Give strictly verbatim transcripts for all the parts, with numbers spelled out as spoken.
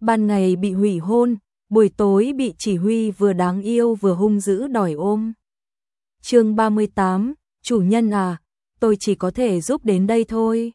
ban ngày bị hủy hôn, buổi tối bị chỉ huy vừa đáng yêu vừa hung dữ đòi ôm. Chương ba mươi tám, chủ nhân à, tôi chỉ có thể giúp đến đây thôi.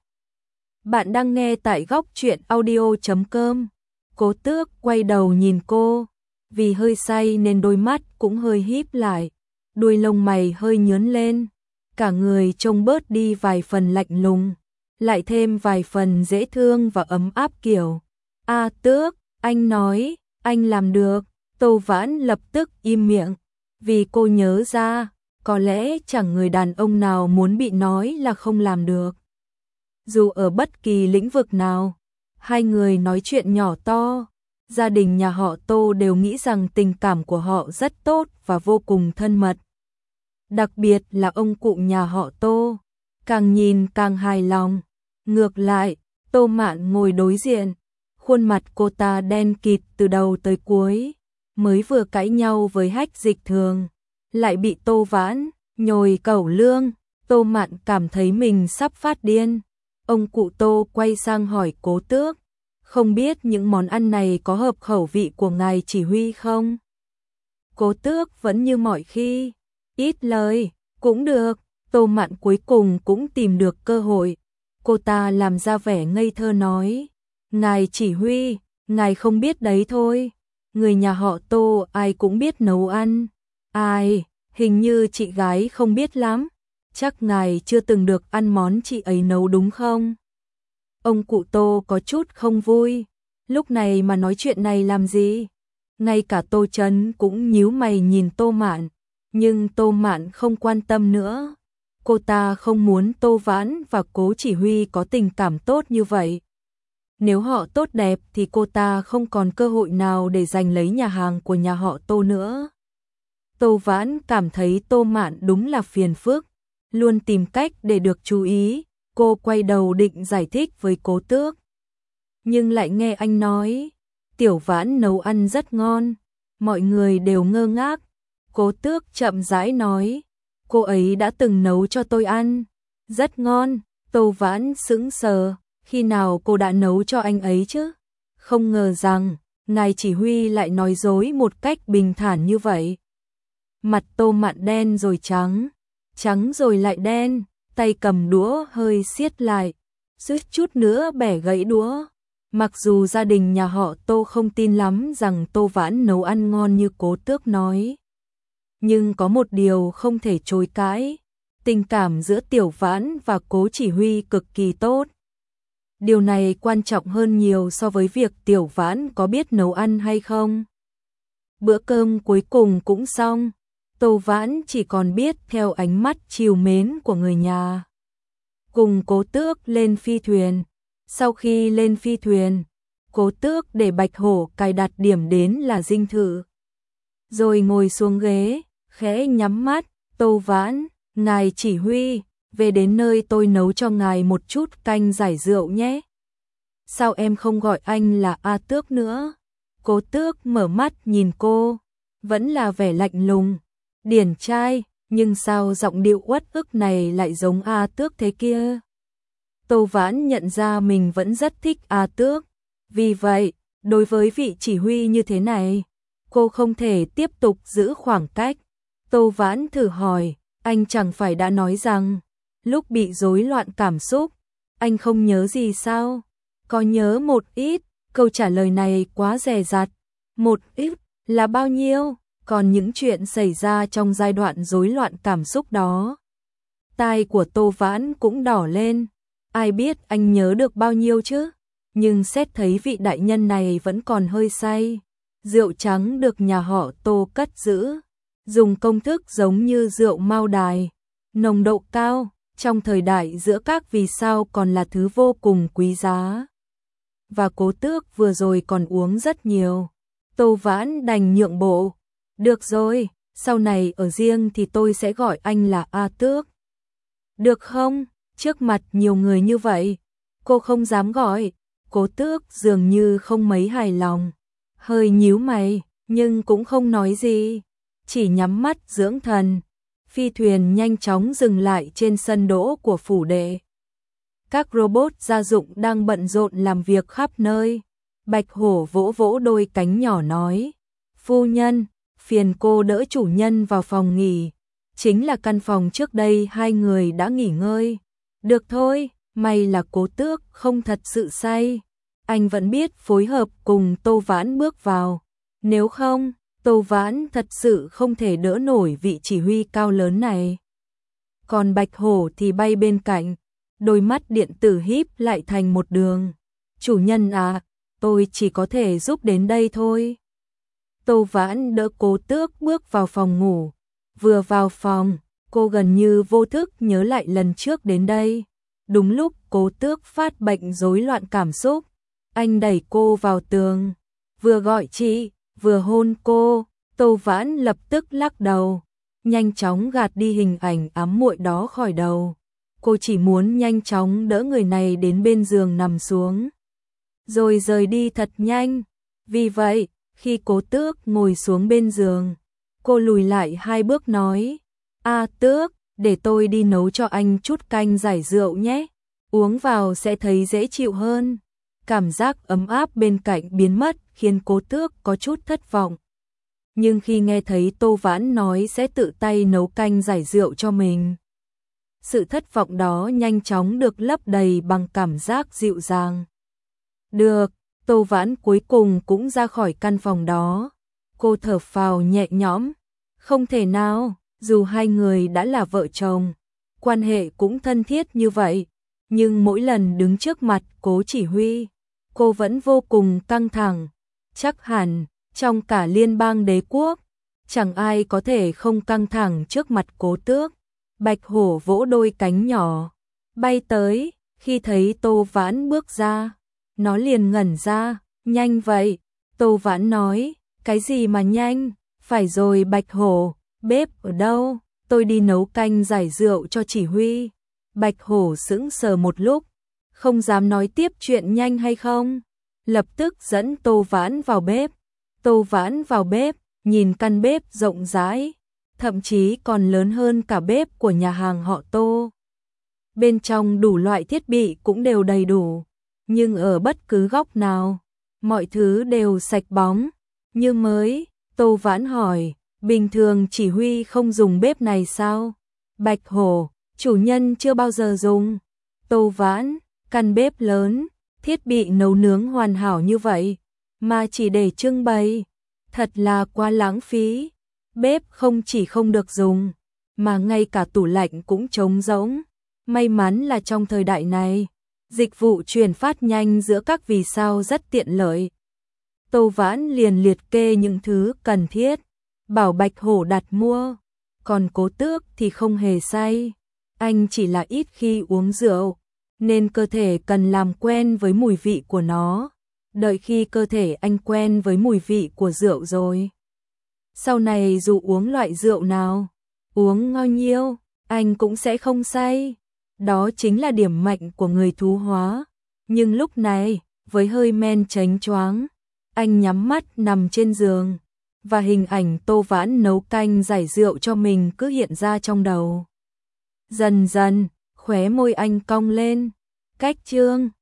Bạn đang nghe tại góc truyện audio chấm com. Cố Tước quay đầu nhìn cô, vì hơi say nên đôi mắt cũng hơi híp lại, đuôi lông mày hơi nhướn lên, cả người trông bớt đi vài phần lạnh lùng, lại thêm vài phần dễ thương và ấm áp kiểu. A Tước, anh nói, anh làm được. Tô Vãn lập tức im miệng, vì cô nhớ ra, có lẽ chẳng người đàn ông nào muốn bị nói là không làm được. Dù ở bất kỳ lĩnh vực nào, hai người nói chuyện nhỏ to, gia đình nhà họ Tô đều nghĩ rằng tình cảm của họ rất tốt và vô cùng thân mật. Đặc biệt là ông cụ nhà họ Tô, càng nhìn càng hài lòng. Ngược lại, Tô Mạn ngồi đối diện, khuôn mặt cô ta đen kịt từ đầu tới cuối, mới vừa cãi nhau với Hách Dịch Thường, lại bị Tô Vãn nhồi cẩu lương. Tô Mạn cảm thấy mình sắp phát điên. Ông cụ Tô quay sang hỏi Cố Tước, không biết những món ăn này có hợp khẩu vị của ngài chỉ huy không? Cố Tước vẫn như mọi khi, ít lời, cũng được. Tô Mạn cuối cùng cũng tìm được cơ hội, cô ta làm ra vẻ ngây thơ nói, ngài chỉ huy, ngài không biết đấy thôi, người nhà họ Tô ai cũng biết nấu ăn. Ai, hình như chị gái không biết lắm, chắc ngài chưa từng được ăn món chị ấy nấu đúng không? Ông cụ Tô có chút không vui, lúc này mà nói chuyện này làm gì? Ngay cả Tô Chấn cũng nhíu mày nhìn Tô Mạn, nhưng Tô Mạn không quan tâm nữa. Cô ta không muốn Tô Vãn và Cố chỉ huy có tình cảm tốt như vậy. Nếu họ tốt đẹp thì cô ta không còn cơ hội nào để giành lấy nhà hàng của nhà họ Tô nữa. Tô Vãn cảm thấy Tô Mạn đúng là phiền phức, luôn tìm cách để được chú ý. Cô quay đầu định giải thích với Cố Tước, nhưng lại nghe anh nói, Tiểu Vãn nấu ăn rất ngon. Mọi người đều ngơ ngác. Cố Tước chậm rãi nói, cô ấy đã từng nấu cho tôi ăn, rất ngon. Tô Vãn sững sờ, khi nào cô đã nấu cho anh ấy chứ? Không ngờ rằng, ngài chỉ huy lại nói dối một cách bình thản như vậy. Mặt Tô Mạn đen rồi trắng, trắng rồi lại đen, tay cầm đũa hơi siết lại, suýt chút nữa bẻ gãy đũa. Mặc dù gia đình nhà họ Tô không tin lắm rằng Tô Vãn nấu ăn ngon như Cố Tước nói, nhưng có một điều không thể chối cãi, tình cảm giữa Tiểu Vãn và Cố chỉ huy cực kỳ tốt. Điều này quan trọng hơn nhiều so với việc Tiểu Vãn có biết nấu ăn hay không. Bữa cơm cuối cùng cũng xong, Tô Vãn chỉ còn biết theo ánh mắt trìu mến của người nhà. Cùng Cố Tước lên phi thuyền. Sau khi lên phi thuyền, Cố Tước để Bạch Hổ cài đặt điểm đến là dinh thự. Rồi ngồi xuống ghế, khẽ nhắm mắt. Tô Vãn, ngài chỉ huy, về đến nơi tôi nấu cho ngài một chút canh giải rượu nhé. Sao em không gọi anh là A Tước nữa? Cố Tước mở mắt nhìn cô, vẫn là vẻ lạnh lùng, điển trai, nhưng sao giọng điệu uất ức này lại giống A Tước thế kia? Tô Vãn nhận ra mình vẫn rất thích A Tước, vì vậy, đối với vị chỉ huy như thế này, cô không thể tiếp tục giữ khoảng cách. Tô Vãn thử hỏi, anh chẳng phải đã nói rằng, lúc bị rối loạn cảm xúc, anh không nhớ gì sao? Có nhớ một ít. Câu trả lời này quá dè dặt. Một ít là bao nhiêu? Còn những chuyện xảy ra trong giai đoạn rối loạn cảm xúc đó. Tai của Tô Vãn cũng đỏ lên. Ai biết anh nhớ được bao nhiêu chứ? Nhưng xét thấy vị đại nhân này vẫn còn hơi say. Rượu trắng được nhà họ Tô cất giữ, dùng công thức giống như rượu Mao Đài, nồng độ cao, trong thời đại giữa các vì sao còn là thứ vô cùng quý giá. Và Cố Tước vừa rồi còn uống rất nhiều. Tô Vãn đành nhượng bộ. Được rồi, sau này ở riêng thì tôi sẽ gọi anh là A Tước. Được không? Trước mặt nhiều người như vậy, cô không dám gọi. Cố Tước dường như không mấy hài lòng, hơi nhíu mày, nhưng cũng không nói gì, chỉ nhắm mắt dưỡng thần. Phi thuyền nhanh chóng dừng lại trên sân đỗ của phủ đệ. Các robot gia dụng đang bận rộn làm việc khắp nơi. Bạch hổ vỗ vỗ đôi cánh nhỏ nói, phu nhân, phiền cô đỡ chủ nhân vào phòng nghỉ, chính là căn phòng trước đây hai người đã nghỉ ngơi. Được thôi, may là Cố Tước không thật sự say. Anh vẫn biết phối hợp cùng Tô Vãn bước vào. Nếu không, Tô Vãn thật sự không thể đỡ nổi vị chỉ huy cao lớn này. Còn Bạch Hổ thì bay bên cạnh, đôi mắt điện tử híp lại thành một đường. Chủ nhân à, tôi chỉ có thể giúp đến đây thôi. Tô Vãn đỡ Cố Tước bước vào phòng ngủ. Vừa vào phòng, cô gần như vô thức nhớ lại lần trước đến đây. Đúng lúc Cố Tước phát bệnh rối loạn cảm xúc, anh đẩy cô vào tường, vừa gọi chị, vừa hôn cô. Tô Vãn lập tức lắc đầu, nhanh chóng gạt đi hình ảnh ám muội đó khỏi đầu. Cô chỉ muốn nhanh chóng đỡ người này đến bên giường nằm xuống, rồi rời đi thật nhanh. Vì vậy, khi Cố Tước ngồi xuống bên giường, cô lùi lại hai bước nói, A Tước, để tôi đi nấu cho anh chút canh giải rượu nhé, uống vào sẽ thấy dễ chịu hơn. Cảm giác ấm áp bên cạnh biến mất khiến Cố Tước có chút thất vọng. Nhưng khi nghe thấy Tô Vãn nói sẽ tự tay nấu canh giải rượu cho mình, sự thất vọng đó nhanh chóng được lấp đầy bằng cảm giác dịu dàng. Được, Tô Vãn cuối cùng cũng ra khỏi căn phòng đó. Cô thở phào nhẹ nhõm. Không thể nào, dù hai người đã là vợ chồng, quan hệ cũng thân thiết như vậy, nhưng mỗi lần đứng trước mặt Cố chỉ huy, cô vẫn vô cùng căng thẳng. Chắc hẳn, trong cả liên bang đế quốc, chẳng ai có thể không căng thẳng trước mặt Cố Tước. Bạch hổ vỗ đôi cánh nhỏ, bay tới, khi thấy Tô Vãn bước ra, nó liền ngẩn ra. Nhanh vậy, Tô Vãn nói, cái gì mà nhanh, phải rồi Bạch hổ, bếp ở đâu, tôi đi nấu canh giải rượu cho chỉ huy. Bạch hổ sững sờ một lúc, không dám nói tiếp chuyện nhanh hay không, lập tức dẫn Tô Vãn vào bếp. Tô Vãn vào bếp, nhìn căn bếp rộng rãi, thậm chí còn lớn hơn cả bếp của nhà hàng họ Tô. Bên trong đủ loại thiết bị cũng đều đầy đủ, nhưng ở bất cứ góc nào, mọi thứ đều sạch bóng, như mới. Tô Vãn hỏi, bình thường chỉ huy không dùng bếp này sao? Bạch hổ, chủ nhân chưa bao giờ dùng. Tô Vãn, căn bếp lớn, thiết bị nấu nướng hoàn hảo như vậy, mà chỉ để trưng bày, thật là quá lãng phí. Bếp không chỉ không được dùng, mà ngay cả tủ lạnh cũng trống rỗng. May mắn là trong thời đại này, dịch vụ truyền phát nhanh giữa các vì sao rất tiện lợi. Tô Vãn liền liệt kê những thứ cần thiết, bảo Bạch hổ đặt mua. Còn Cố Tước thì không hề say, anh chỉ là ít khi uống rượu, nên cơ thể cần làm quen với mùi vị của nó. Đợi khi cơ thể anh quen với mùi vị của rượu rồi, sau này dù uống loại rượu nào, uống bao nhiêu, anh cũng sẽ không say. Đó chính là điểm mạnh của người thú hóa. Nhưng lúc này, với hơi men chánh choáng, anh nhắm mắt nằm trên giường, và hình ảnh Tô Vãn nấu canh giải rượu cho mình cứ hiện ra trong đầu. Dần dần, khóe môi anh cong lên. Cách chương